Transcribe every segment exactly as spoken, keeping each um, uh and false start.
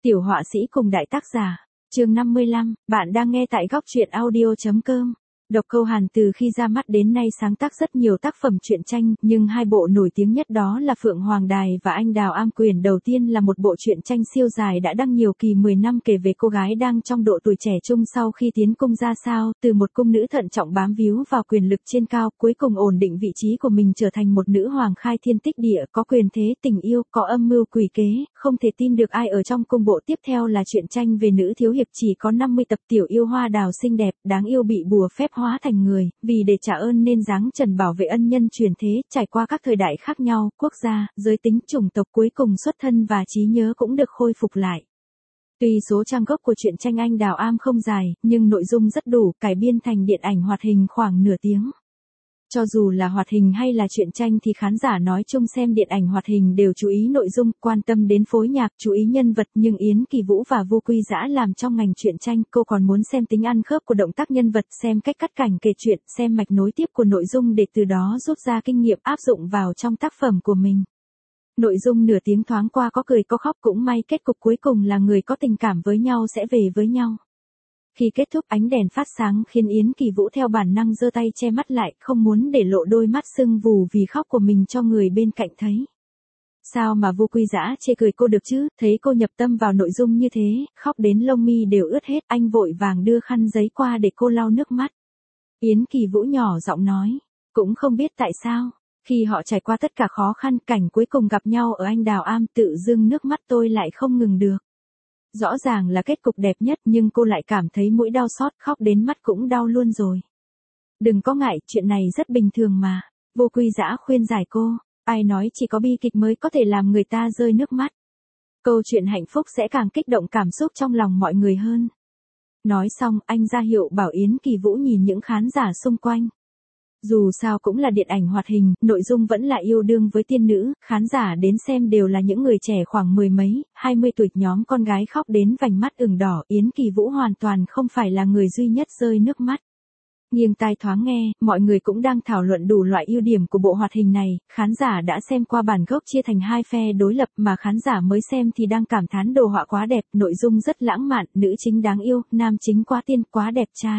Tiểu họa sĩ cùng đại tác giả, chương năm mươi lăm, bạn đang nghe tại góc truyện audio chấm com. Độc Câu Hàn từ khi ra mắt đến nay sáng tác rất nhiều tác phẩm truyện tranh, nhưng hai bộ nổi tiếng nhất đó là Phượng Hoàng Đài và Anh Đào Am Quyền. Đầu tiên là một bộ truyện tranh siêu dài đã đăng nhiều kỳ mười năm, kể về cô gái đang trong độ tuổi trẻ trung sau khi tiến cung ra sao, từ một cung nữ thận trọng bám víu vào quyền lực trên cao, cuối cùng ổn định vị trí của mình trở thành một nữ hoàng khai thiên tích địa, có quyền thế, tình yêu, có âm mưu quỷ kế, không thể tin được ai ở trong cung. Bộ tiếp theo là truyện tranh về nữ thiếu hiệp, chỉ có năm mươi tập, tiểu yêu hoa đào xinh đẹp, đáng yêu bị bùa phép hóa thành người, vì để trả ơn nên dáng trần bảo vệ ân nhân truyền thế, trải qua các thời đại khác nhau, quốc gia, giới tính, chủng tộc, cuối cùng xuất thân và trí nhớ cũng được khôi phục lại. Tuy số trang gốc của truyện tranh Anh Đào Am không dài, nhưng nội dung rất đủ, cải biên thành điện ảnh hoạt hình khoảng nửa tiếng. Cho dù là hoạt hình hay là truyện tranh thì khán giả nói chung xem điện ảnh hoạt hình đều chú ý nội dung, quan tâm đến phối nhạc, chú ý nhân vật, nhưng Yến Kỳ Vũ và Vu Quy Dã làm trong ngành truyện tranh, cô còn muốn xem tính ăn khớp của động tác nhân vật, xem cách cắt cảnh kể chuyện, xem mạch nối tiếp của nội dung để từ đó rút ra kinh nghiệm áp dụng vào trong tác phẩm của mình. Nội dung nửa tiếng thoáng qua, có cười có khóc, cũng may kết cục cuối cùng là người có tình cảm với nhau sẽ về với nhau. Khi kết thúc, ánh đèn phát sáng khiến Yến Kỳ Vũ theo bản năng giơ tay che mắt lại, không muốn để lộ đôi mắt sưng vù vì khóc của mình cho người bên cạnh thấy. Sao mà Vu Quy Dã chê cười cô được chứ, thấy cô nhập tâm vào nội dung như thế, khóc đến lông mi đều ướt hết, anh vội vàng đưa khăn giấy qua để cô lau nước mắt. Yến Kỳ Vũ nhỏ giọng nói, cũng không biết tại sao, khi họ trải qua tất cả khó khăn, cảnh cuối cùng gặp nhau ở Anh Đào Am, tự dưng nước mắt tôi lại không ngừng được. Rõ ràng là kết cục đẹp nhất, nhưng cô lại cảm thấy mũi đau xót, khóc đến mắt cũng đau luôn rồi. Đừng có ngại, chuyện này rất bình thường mà. Vu Quy Dã khuyên giải cô, ai nói chỉ có bi kịch mới có thể làm người ta rơi nước mắt. Câu chuyện hạnh phúc sẽ càng kích động cảm xúc trong lòng mọi người hơn. Nói xong, anh ra hiệu bảo Yến Kỳ Vũ nhìn những khán giả xung quanh. Dù sao cũng là điện ảnh hoạt hình, nội dung vẫn là yêu đương với tiên nữ, khán giả đến xem đều là những người trẻ khoảng mười mấy, hai mươi tuổi, nhóm con gái khóc đến vành mắt ửng đỏ, Yến Kỳ Vũ hoàn toàn không phải là người duy nhất rơi nước mắt. Nghiêng tai thoáng nghe, mọi người cũng đang thảo luận đủ loại ưu điểm của bộ hoạt hình này, khán giả đã xem qua bản gốc chia thành hai phe đối lập, mà khán giả mới xem thì đang cảm thán đồ họa quá đẹp, nội dung rất lãng mạn, nữ chính đáng yêu, nam chính quá tiên, quá đẹp trai.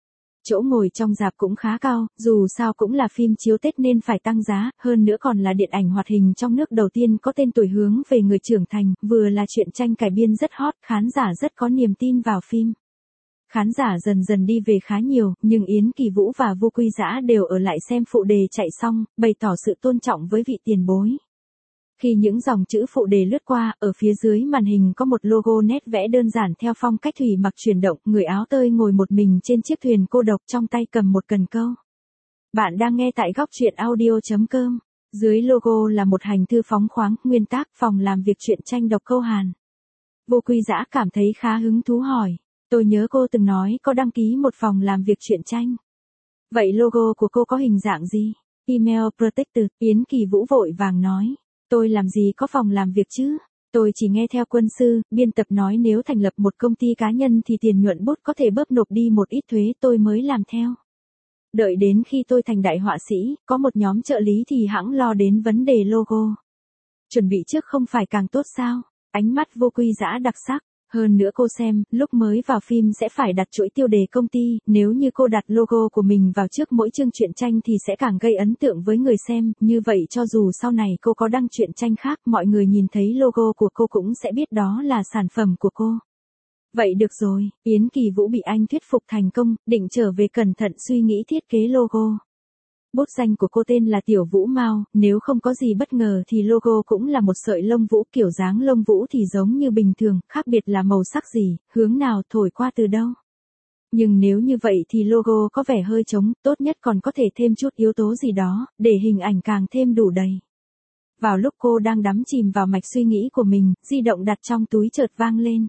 Chỗ ngồi trong rạp cũng khá cao, dù sao cũng là phim chiếu Tết nên phải tăng giá, hơn nữa còn là điện ảnh hoạt hình trong nước đầu tiên có tên tuổi hướng về người trưởng thành, vừa là truyện tranh cải biên rất hot, khán giả rất có niềm tin vào phim. Khán giả dần dần đi về khá nhiều, nhưng Yến Kỳ Vũ và Vu Quy Dã đều ở lại xem phụ đề chạy xong, bày tỏ sự tôn trọng với vị tiền bối. Khi những dòng chữ phụ đề lướt qua, ở phía dưới màn hình có một logo nét vẽ đơn giản theo phong cách thủy mặc chuyển động, người áo tơi ngồi một mình trên chiếc thuyền cô độc, trong tay cầm một cần câu. Bạn đang nghe tại góc truyện audio chấm com. Dưới logo là một hành thư phóng khoáng, nguyên tác, phòng làm việc truyện tranh Độc Câu Hàn. Vu Quy Dã cảm thấy khá hứng thú hỏi, tôi nhớ cô từng nói có đăng ký một phòng làm việc truyện tranh. Vậy logo của cô có hình dạng gì? Email Protector. Yến Kỳ Vũ vội vàng nói. Tôi làm gì có phòng làm việc chứ? Tôi chỉ nghe theo quân sư, biên tập nói nếu thành lập một công ty cá nhân thì tiền nhuận bút có thể bớt nộp đi một ít thuế, tôi mới làm theo. Đợi đến khi tôi thành đại họa sĩ, có một nhóm trợ lý thì hẵng lo đến vấn đề logo. Chuẩn bị trước không phải càng tốt sao? Ánh mắt Vu Quy Dã đặc sắc. Hơn nữa cô xem, lúc mới vào phim sẽ phải đặt chuỗi tiêu đề công ty, nếu như cô đặt logo của mình vào trước mỗi chương truyện tranh thì sẽ càng gây ấn tượng với người xem, như vậy cho dù sau này cô có đăng truyện tranh khác, mọi người nhìn thấy logo của cô cũng sẽ biết đó là sản phẩm của cô. Vậy được rồi, Yến Kỳ Vũ bị anh thuyết phục thành công, định trở về cẩn thận suy nghĩ thiết kế logo. Bút danh của cô tên là Tiểu Vũ Mao, nếu không có gì bất ngờ thì logo cũng là một sợi lông vũ, kiểu dáng lông vũ thì giống như bình thường, khác biệt là màu sắc gì, hướng nào, thổi qua từ đâu. Nhưng nếu như vậy thì logo có vẻ hơi trống, tốt nhất còn có thể thêm chút yếu tố gì đó, để hình ảnh càng thêm đủ đầy. Vào lúc cô đang đắm chìm vào mạch suy nghĩ của mình, di động đặt trong túi chợt vang lên.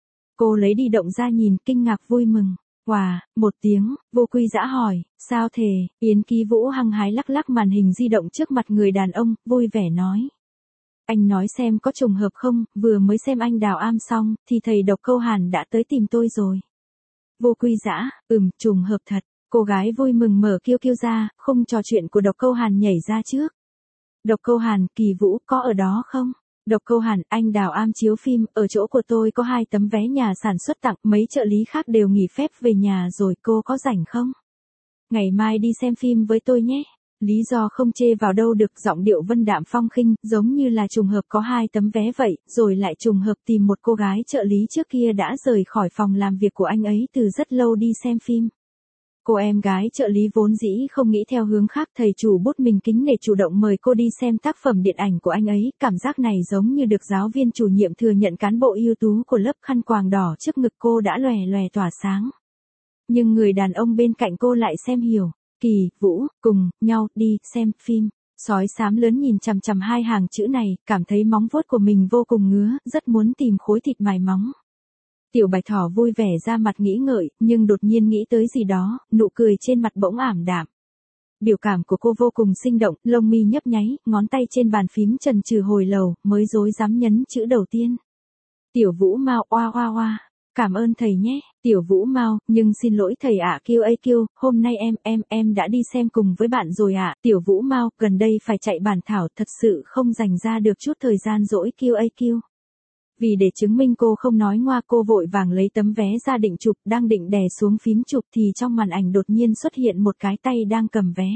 Cô lấy di động ra nhìn, kinh ngạc vui mừng. Wow, một tiếng, Vu Quy Dã hỏi, sao thề? Yến Kỳ Vũ hăng hái lắc lắc màn hình di động trước mặt người đàn ông, vui vẻ nói. Anh nói xem có trùng hợp không, vừa mới xem Anh Đào Am xong, thì thầy Độc Câu Hàn đã tới tìm tôi rồi. Vu Quy Dã, ừm, trùng hợp thật, cô gái vui mừng mở kiêu kiêu ra, khung trò chuyện của Độc Câu Hàn nhảy ra trước. Độc Câu Hàn, Kỳ Vũ, có ở đó không? Độc Câu Hàn, anh Đào am chiếu phim, ở chỗ của tôi có hai tấm vé nhà sản xuất tặng, mấy trợ lý khác đều nghỉ phép về nhà rồi, cô có rảnh không? Ngày mai đi xem phim với tôi nhé. Lý do không chê vào đâu được, giọng điệu vân đạm phong khinh, giống như là trùng hợp có hai tấm vé vậy, rồi lại trùng hợp tìm một cô gái trợ lý trước kia đã rời khỏi phòng làm việc của anh ấy từ rất lâu đi xem phim. Cô em gái trợ lý vốn dĩ không nghĩ theo hướng khác, thầy chủ bút mình kính nể chủ động mời cô đi xem tác phẩm điện ảnh của anh ấy, cảm giác này giống như được giáo viên chủ nhiệm thừa nhận cán bộ ưu tú của lớp, khăn quàng đỏ trước ngực cô đã lòe lòe tỏa sáng. Nhưng người đàn ông bên cạnh cô lại xem hiểu. Kỳ, Vũ, cùng, nhau, đi, xem, phim. Sói xám lớn nhìn chằm chằm hai hàng chữ này, cảm thấy móng vuốt của mình vô cùng ngứa, rất muốn tìm khối thịt mài móng. Tiểu Bạch Thỏ vui vẻ ra mặt nghĩ ngợi, nhưng đột nhiên nghĩ tới gì đó, nụ cười trên mặt bỗng ảm đạm. Biểu cảm của cô vô cùng sinh động, lông mi nhấp nháy, ngón tay trên bàn phím chần chừ hồi lâu, mới dối dám nhấn chữ đầu tiên. Tiểu Vũ Mao, oa oa oa. Cảm ơn thầy nhé, Tiểu Vũ Mao, nhưng xin lỗi thầy ạ, Q A Q, hôm nay em, em, em đã đi xem cùng với bạn rồi ạ, Tiểu Vũ Mao, gần đây phải chạy bản thảo, thật sự không dành ra được chút thời gian rỗi Q A Q. Vì để chứng minh cô không nói ngoa, cô vội vàng lấy tấm vé ra định chụp, đang định đè xuống phím chụp thì trong màn ảnh đột nhiên xuất hiện một cái tay đang cầm vé.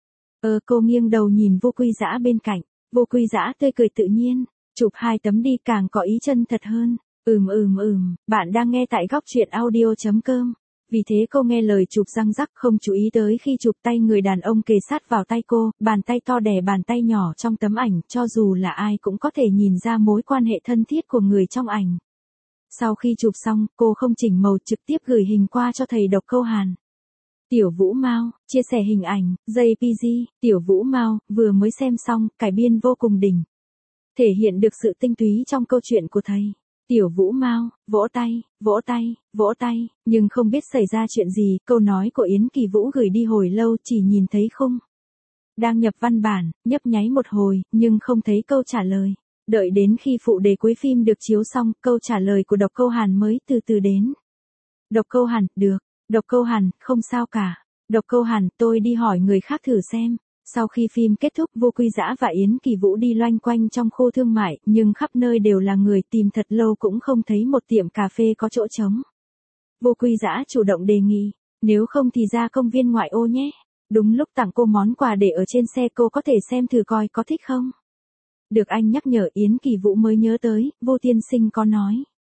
Ờ cô nghiêng đầu nhìn Vô Quy Dã bên cạnh, Vô Quy Dã tươi cười tự nhiên, chụp hai tấm đi càng có ý chân thật hơn. Ừm ừm ừm, bạn đang nghe tại góc truyện audio chấm com. Vì thế cô nghe lời chụp răng rắc, không chú ý tới khi chụp tay người đàn ông kề sát vào tay cô, bàn tay to đè bàn tay nhỏ trong tấm ảnh, cho dù là ai cũng có thể nhìn ra mối quan hệ thân thiết của người trong ảnh. Sau khi chụp xong, cô không chỉnh màu trực tiếp gửi hình qua cho thầy Độc Câu Hàn. Tiểu Vũ Mao, chia sẻ hình ảnh, J P G, Tiểu Vũ Mao, vừa mới xem xong, cải biên vô cùng đỉnh. Thể hiện được sự tinh túy trong câu chuyện của thầy. Tiểu Vũ Mao, vỗ tay, vỗ tay, vỗ tay, nhưng không biết xảy ra chuyện gì, câu nói của Yến Kỳ Vũ gửi đi hồi lâu chỉ nhìn thấy khung. Đang nhập văn bản, nhấp nháy một hồi, nhưng không thấy câu trả lời. Đợi đến khi phụ đề cuối phim được chiếu xong, câu trả lời của Độc Câu Hàn mới từ từ đến. Độc Câu Hàn, được. Độc Câu Hàn, không sao cả. Độc Câu Hàn, tôi đi hỏi người khác thử xem. Sau khi phim kết thúc, Vô Quy Dã và Yến Kỳ Vũ đi loanh quanh trong khu thương mại, nhưng khắp nơi đều là người, tìm thật lâu cũng không thấy một tiệm cà phê có chỗ trống. Vô Quy Dã chủ động đề nghị, nếu không thì ra công viên ngoại ô nhé. Đúng lúc tặng cô món quà để ở trên xe, cô có thể xem thử coi có thích không. Được anh nhắc nhở, Yến Kỳ Vũ mới nhớ tới, Vô tiên sinh có nói.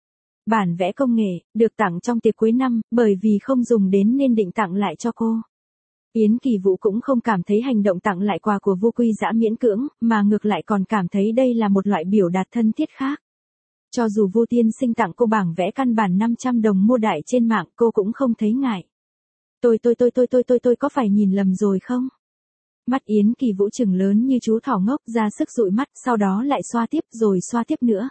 Bản vẽ công nghệ, được tặng trong tiệc cuối năm, bởi vì không dùng đến nên định tặng lại cho cô. Yến Kỳ Vũ cũng không cảm thấy hành động tặng lại quà của Vô Quy Dã miễn cưỡng, mà ngược lại còn cảm thấy đây là một loại biểu đạt thân thiết khác. Cho dù Vô tiên sinh tặng cô bảng vẽ căn bản năm trăm đồng mua đại trên mạng, cô cũng không thấy ngại. Tôi tôi tôi tôi tôi tôi tôi có phải nhìn lầm rồi không? Mắt Yến Kỳ Vũ trừng lớn như chú thỏ ngốc, ra sức dụi mắt, sau đó lại xoa tiếp rồi xoa tiếp nữa.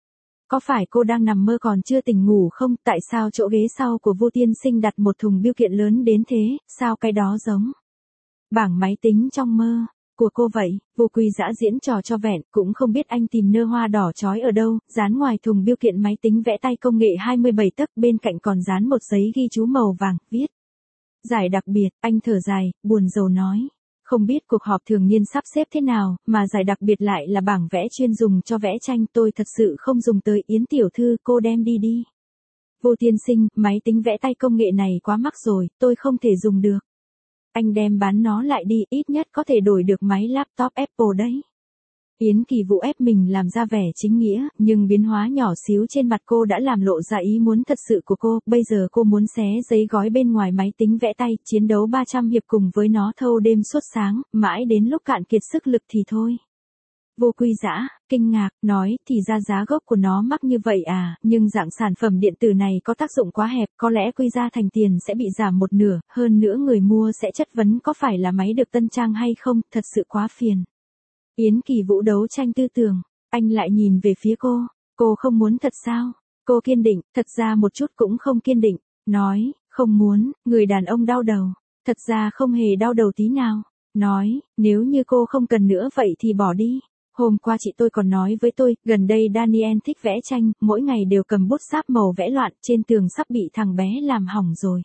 Có phải cô đang nằm mơ còn chưa tỉnh ngủ không? Tại sao chỗ ghế sau của Vô tiên sinh đặt một thùng bưu kiện lớn đến thế? Sao cái đó giống bảng máy tính trong mơ của cô vậy? Vô Quy Dã diễn trò cho vẹn, cũng không biết anh tìm nơ hoa đỏ chói ở đâu, dán ngoài thùng bưu kiện máy tính vẽ tay công nghệ hai mươi bảy tấc, bên cạnh còn dán một giấy ghi chú màu vàng, viết giải đặc biệt. Anh thở dài, buồn rầu nói. Không biết cuộc họp thường niên sắp xếp thế nào, mà giải đặc biệt lại là bảng vẽ chuyên dùng cho vẽ tranh, tôi thật sự không dùng tới. Yến tiểu thư, cô đem đi đi. Vô tiên sinh, máy tính vẽ tay công nghệ này quá mắc rồi, tôi không thể dùng được. Anh đem bán nó lại đi, ít nhất có thể đổi được máy laptop Apple đấy. Yến Kỳ Vũ ép mình làm ra vẻ chính nghĩa, nhưng biến hóa nhỏ xíu trên mặt cô đã làm lộ ra ý muốn thật sự của cô. Bây giờ cô muốn xé giấy gói bên ngoài máy tính vẽ tay, chiến đấu ba trăm hiệp cùng với nó thâu đêm suốt sáng, mãi đến lúc cạn kiệt sức lực thì thôi. Vô Quy Dã kinh ngạc, nói, thì ra giá gốc của nó mắc như vậy à, nhưng dạng sản phẩm điện tử này có tác dụng quá hẹp, có lẽ quy ra thành tiền sẽ bị giảm một nửa, hơn nữa người mua sẽ chất vấn có phải là máy được tân trang hay không, thật sự quá phiền. Yến Kỳ Vũ đấu tranh tư tưởng, anh lại nhìn về phía cô, cô không muốn thật sao? Cô kiên định, thật ra một chút cũng không kiên định, nói, không muốn. Người đàn ông đau đầu, thật ra không hề đau đầu tí nào, nói, nếu như cô không cần nữa vậy thì bỏ đi. Hôm qua chị tôi còn nói với tôi, gần đây Daniel thích vẽ tranh, mỗi ngày đều cầm bút sáp màu vẽ loạn, trên tường sắp bị thằng bé làm hỏng rồi.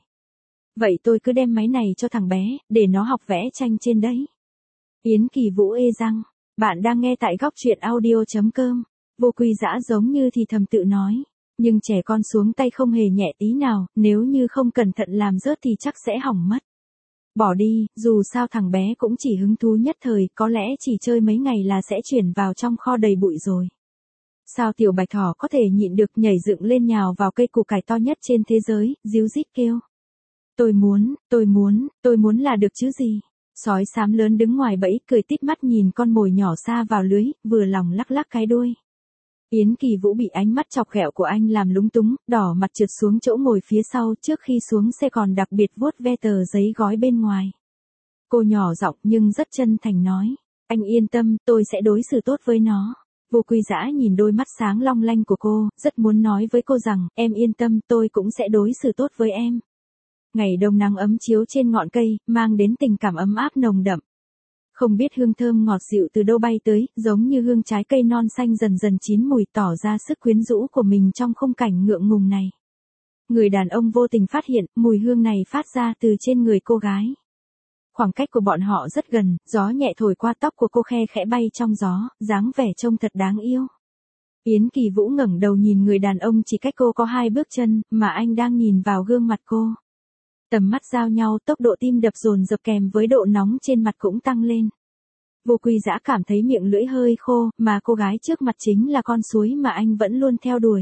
Vậy tôi cứ đem máy này cho thằng bé, để nó học vẽ tranh trên đấy. Yến Kỳ Vũ ê răng. Bạn đang nghe tại góc truyện audio chấm com. Vô Quy Dã giống như thì thầm tự nói. Nhưng trẻ con xuống tay không hề nhẹ tí nào, nếu như không cẩn thận làm rớt thì chắc sẽ hỏng mất. Bỏ đi, dù sao thằng bé cũng chỉ hứng thú nhất thời, có lẽ chỉ chơi mấy ngày là sẽ chuyển vào trong kho đầy bụi rồi. Sao tiểu bạch thỏ có thể nhịn được, nhảy dựng lên nhào vào cây củ cải to nhất trên thế giới, ríu rít kêu. Tôi muốn, tôi muốn, tôi muốn là được chứ gì. Sói xám lớn đứng ngoài bẫy, cười tít mắt nhìn con mồi nhỏ xa vào lưới, vừa lòng lắc lắc cái đuôi. Yến Kỳ Vũ bị ánh mắt chọc ghẹo của anh làm lúng túng, đỏ mặt trượt xuống chỗ ngồi phía sau, trước khi xuống xe còn đặc biệt vuốt ve tờ giấy gói bên ngoài. Cô nhỏ giọng nhưng rất chân thành nói, anh yên tâm, tôi sẽ đối xử tốt với nó. Vô Quy Dã nhìn đôi mắt sáng long lanh của cô, rất muốn nói với cô rằng, em yên tâm, tôi cũng sẽ đối xử tốt với em. Ngày đông nắng ấm chiếu trên ngọn cây, mang đến tình cảm ấm áp nồng đậm. Không biết hương thơm ngọt dịu từ đâu bay tới, giống như hương trái cây non xanh dần dần chín mùi, tỏ ra sức quyến rũ của mình trong khung cảnh ngượng ngùng này. Người đàn ông vô tình phát hiện, mùi hương này phát ra từ trên người cô gái. Khoảng cách của bọn họ rất gần, gió nhẹ thổi qua tóc của cô khe khẽ bay trong gió, dáng vẻ trông thật đáng yêu. Yến Kỳ Vũ ngẩng đầu nhìn người đàn ông chỉ cách cô có hai bước chân, mà anh đang nhìn vào gương mặt cô. Tầm mắt giao nhau, tốc độ tim đập dồn dập kèm với độ nóng trên mặt cũng tăng lên. Vô Quy Dã cảm thấy miệng lưỡi hơi khô, mà cô gái trước mặt chính là con suối mà anh vẫn luôn theo đuổi.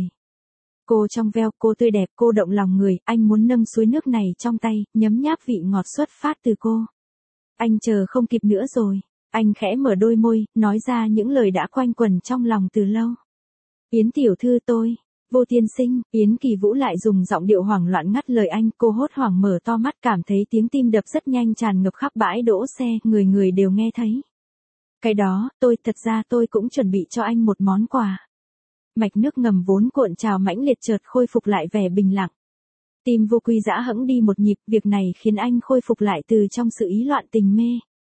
Cô trong veo, cô tươi đẹp, cô động lòng người, anh muốn nâng suối nước này trong tay, nhấm nháp vị ngọt xuất phát từ cô. Anh chờ không kịp nữa rồi. Anh khẽ mở đôi môi, nói ra những lời đã quanh quẩn trong lòng từ lâu. Yến tiểu thư tôi. Vô tiên sinh, Yến Kỳ Vũ lại dùng giọng điệu hoảng loạn ngắt lời anh, cô hốt hoảng mở to mắt cảm thấy tiếng tim đập rất nhanh tràn ngập khắp bãi đỗ xe, người người đều nghe thấy. Cái đó, tôi, thật ra tôi cũng chuẩn bị cho anh một món quà. Mạch nước ngầm vốn cuộn trào mãnh liệt chợt khôi phục lại vẻ bình lặng. Tim Vô Quy Dã hẫng đi một nhịp, việc này khiến anh khôi phục lại từ trong sự ý loạn tình mê.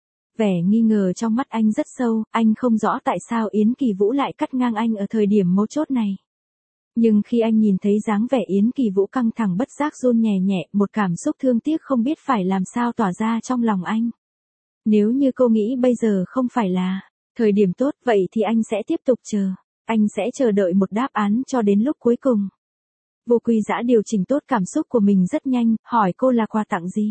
Vẻ nghi ngờ trong mắt anh rất sâu, anh không rõ tại sao Yến Kỳ Vũ lại cắt ngang anh ở thời điểm mấu chốt này. Nhưng khi anh nhìn thấy dáng vẻ Yến Kỳ Vũ căng thẳng bất giác run nhẹ nhẹ, một cảm xúc thương tiếc không biết phải làm sao tỏa ra trong lòng anh. Nếu như cô nghĩ bây giờ không phải là thời điểm tốt, vậy thì anh sẽ tiếp tục chờ. Anh sẽ chờ đợi một đáp án cho đến lúc cuối cùng. Vô Quy Dã điều chỉnh tốt cảm xúc của mình rất nhanh, hỏi cô là quà tặng gì.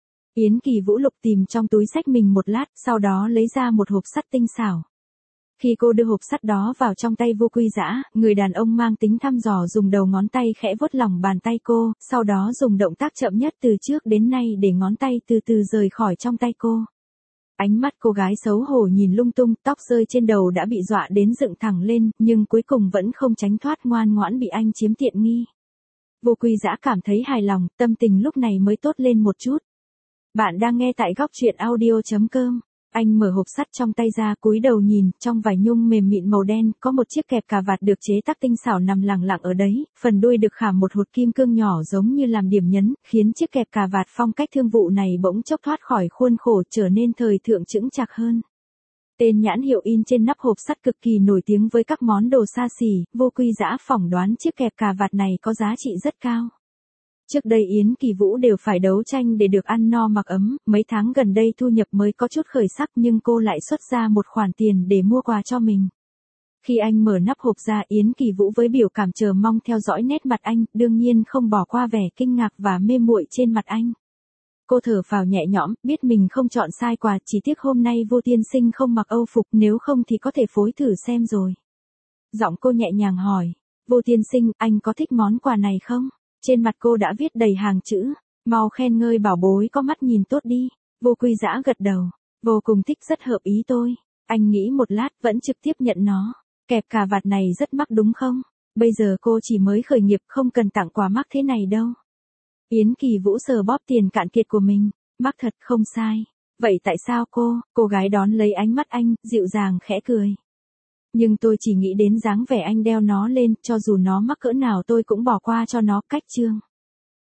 Yến Kỳ Vũ lục tìm trong túi xách mình một lát, sau đó lấy ra một hộp sắt tinh xảo. Khi cô đưa hộp sắt đó vào trong tay Vô Quy Dã, người đàn ông mang tính thăm dò dùng đầu ngón tay khẽ vuốt lòng bàn tay cô, sau đó dùng động tác chậm nhất từ trước đến nay để ngón tay từ từ rời khỏi trong tay cô. Ánh mắt cô gái xấu hổ nhìn lung tung, tóc rơi trên đầu đã bị dọa đến dựng thẳng lên, nhưng cuối cùng vẫn không tránh thoát, ngoan ngoãn bị anh chiếm tiện nghi. Vô Quy Dã cảm thấy hài lòng, tâm tình lúc này mới tốt lên một chút. Bạn đang nghe tại góc truyện audio chấm com. Anh mở hộp sắt trong tay ra, cúi đầu nhìn, trong vải nhung mềm mịn màu đen, có một chiếc kẹp cà vạt được chế tác tinh xảo nằm lẳng lặng ở đấy, phần đuôi được khảm một hột kim cương nhỏ giống như làm điểm nhấn, khiến chiếc kẹp cà vạt phong cách thương vụ này bỗng chốc thoát khỏi khuôn khổ, trở nên thời thượng chững chạc hơn. Tên nhãn hiệu in trên nắp hộp sắt cực kỳ nổi tiếng với các món đồ xa xỉ, Vô Quy Dã phỏng đoán chiếc kẹp cà vạt này có giá trị rất cao. Trước đây Yến Kỳ Vũ đều phải đấu tranh để được ăn no mặc ấm, mấy tháng gần đây thu nhập mới có chút khởi sắc nhưng cô lại xuất ra một khoản tiền để mua quà cho mình. Khi anh mở nắp hộp ra, Yến Kỳ Vũ với biểu cảm chờ mong theo dõi nét mặt anh, đương nhiên không bỏ qua vẻ kinh ngạc và mê muội trên mặt anh. Cô thở phào nhẹ nhõm, biết mình không chọn sai quà, chỉ tiếc hôm nay Vô tiên sinh không mặc âu phục, nếu không thì có thể phối thử xem rồi. Giọng cô nhẹ nhàng hỏi, Vô tiên sinh, anh có thích món quà này không? Trên mặt cô đã viết đầy hàng chữ, mau khen ngơi bảo bối có mắt nhìn tốt đi. Vô Quy Dã gật đầu, vô cùng thích, rất hợp ý tôi. Anh nghĩ một lát vẫn trực tiếp nhận nó. Kẹp cà vạt này rất mắc đúng không? Bây giờ cô chỉ mới khởi nghiệp, không cần tặng quà mắc thế này đâu. Yến Kỳ Vũ sờ bóp tiền cạn kiệt của mình, mắc thật không sai. Vậy tại sao cô, cô gái đón lấy ánh mắt anh, dịu dàng khẽ cười. Nhưng tôi chỉ nghĩ đến dáng vẻ anh đeo nó lên, cho dù nó mắc cỡ nào tôi cũng bỏ qua cho nó, cách chương.